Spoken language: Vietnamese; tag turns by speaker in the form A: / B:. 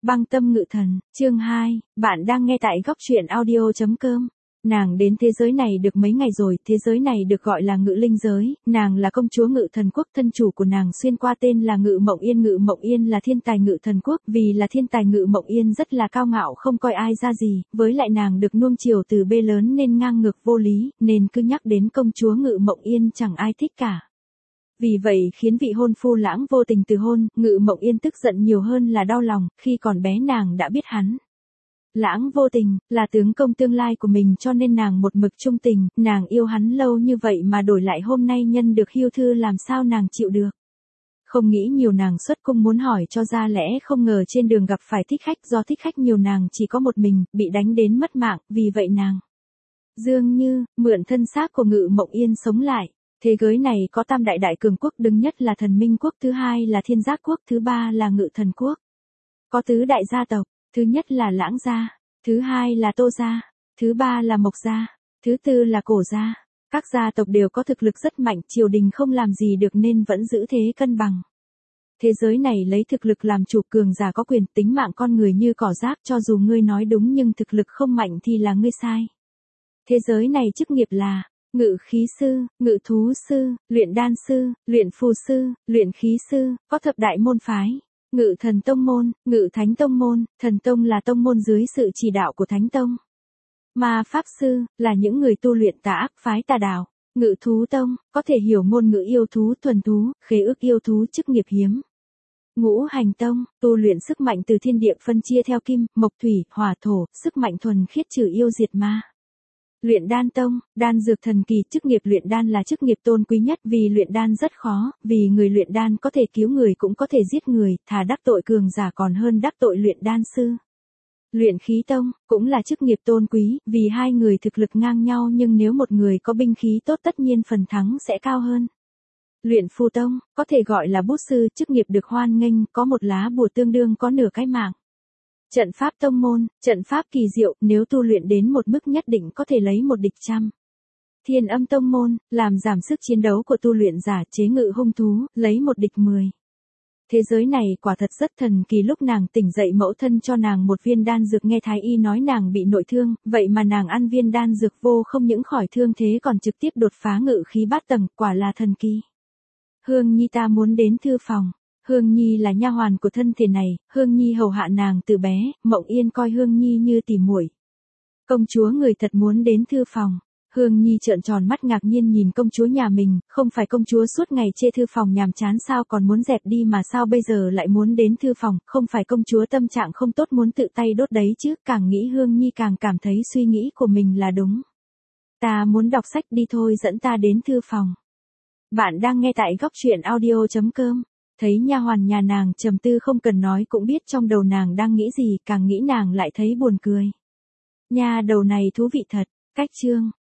A: Băng tâm ngự thần, chương 2, bạn đang nghe tại góc truyện audio.com. Nàng đến thế giới này được mấy ngày rồi, thế giới này được gọi là Ngự Linh giới, nàng là công chúa Ngự Thần Quốc, thân chủ của nàng xuyên qua tên là Ngự Mộng Yên là thiên tài Ngự Thần Quốc, vì là thiên tài Ngự Mộng Yên rất là cao ngạo không coi ai ra gì, với lại nàng được nuông chiều từ bê lớn nên ngang ngược vô lý, nên cứ nhắc đến công chúa Ngự Mộng Yên chẳng ai thích cả. Vì vậy khiến vị hôn phu Lãng vô tình từ hôn, Ngự Mộng Yên tức giận nhiều hơn là đau lòng, khi còn bé nàng đã biết hắn. Lãng vô tình, là tướng công tương lai của mình cho nên nàng một mực trung tình, nàng yêu hắn lâu như vậy mà đổi lại hôm nay nhân được hiêu thư làm sao nàng chịu được. Không nghĩ nhiều nàng xuất cung muốn hỏi cho ra lẽ không ngờ trên đường gặp phải thích khách do thích khách nhiều nàng chỉ có một mình, bị đánh đến mất mạng, vì vậy nàng dường như, mượn thân xác của Ngự Mộng Yên sống lại. Thế giới này có tam đại đại cường quốc đứng nhất là Thần Minh Quốc, thứ hai là Thiên Giác Quốc, thứ ba là Ngự Thần Quốc. Có tứ đại gia tộc, thứ nhất là Lãng gia, thứ hai là Tô gia, thứ ba là Mộc gia, thứ tư là Cổ gia. Các gia tộc đều có thực lực rất mạnh, triều đình không làm gì được nên vẫn giữ thế cân bằng. Thế giới này lấy thực lực làm chủ, cường giả có quyền, tính mạng con người như cỏ rác, cho dù ngươi nói đúng nhưng thực lực không mạnh thì là ngươi sai. Thế giới này chức nghiệp là ngự khí sư, ngự thú sư, luyện đan sư, luyện phù sư, luyện khí sư, có thập đại môn phái. Ngự thần tông môn, ngự thánh tông môn, thần tông là tông môn dưới sự chỉ đạo của thánh tông. Ma pháp sư, là những người tu luyện tà ác phái tà đạo. Ngự thú tông, có thể hiểu ngôn ngữ yêu thú, thuần thú, khế ước yêu thú, chức nghiệp hiếm. Ngũ hành tông, tu luyện sức mạnh từ thiên địa phân chia theo kim, mộc thủy, hỏa thổ, sức mạnh thuần khiết trừ yêu diệt ma. Luyện đan tông, đan dược thần kỳ, chức nghiệp luyện đan là chức nghiệp tôn quý nhất vì luyện đan rất khó, vì người luyện đan có thể cứu người cũng có thể giết người, thà đắc tội cường giả còn hơn đắc tội luyện đan sư. Luyện khí tông, cũng là chức nghiệp tôn quý, vì hai người thực lực ngang nhau nhưng nếu một người có binh khí tốt tất nhiên phần thắng sẽ cao hơn. Luyện phù tông, có thể gọi là bút sư, chức nghiệp được hoan nghênh, có một lá bùa tương đương có nửa cái mạng. Trận pháp tông môn, trận pháp kỳ diệu, nếu tu luyện đến một mức nhất định có thể lấy một địch trăm. Thiên âm tông môn, làm giảm sức chiến đấu của tu luyện giả, chế ngự hung thú, lấy một địch 10. Thế giới này quả thật rất thần kỳ, lúc nàng tỉnh dậy mẫu thân cho nàng một viên đan dược, nghe thái y nói nàng bị nội thương, vậy mà nàng ăn viên đan dược vô không những khỏi thương thế còn trực tiếp đột phá ngự khí bát tầng, quả là thần kỳ. Hương Nhi ta muốn đến thư phòng. Hương Nhi là nha hoàn của thân thể này, Hương Nhi hầu hạ nàng từ bé, Mộng Yên coi Hương Nhi như tỉ muội. Công chúa người thật muốn đến thư phòng. Hương Nhi trợn tròn mắt ngạc nhiên nhìn công chúa nhà mình, không phải công chúa suốt ngày chê thư phòng nhàm chán sao còn muốn dẹp đi mà sao bây giờ lại muốn đến thư phòng, không phải công chúa tâm trạng không tốt muốn tự tay đốt đấy chứ, càng nghĩ Hương Nhi càng cảm thấy suy nghĩ của mình là đúng. Ta muốn đọc sách, đi thôi dẫn ta đến thư phòng. Bạn đang nghe tại góc truyện audio.com. Thấy nha hoàn nhà nàng trầm tư không cần nói cũng biết trong đầu nàng đang nghĩ gì, càng nghĩ nàng lại thấy buồn cười. Nha đầu này thú vị thật, cách chương,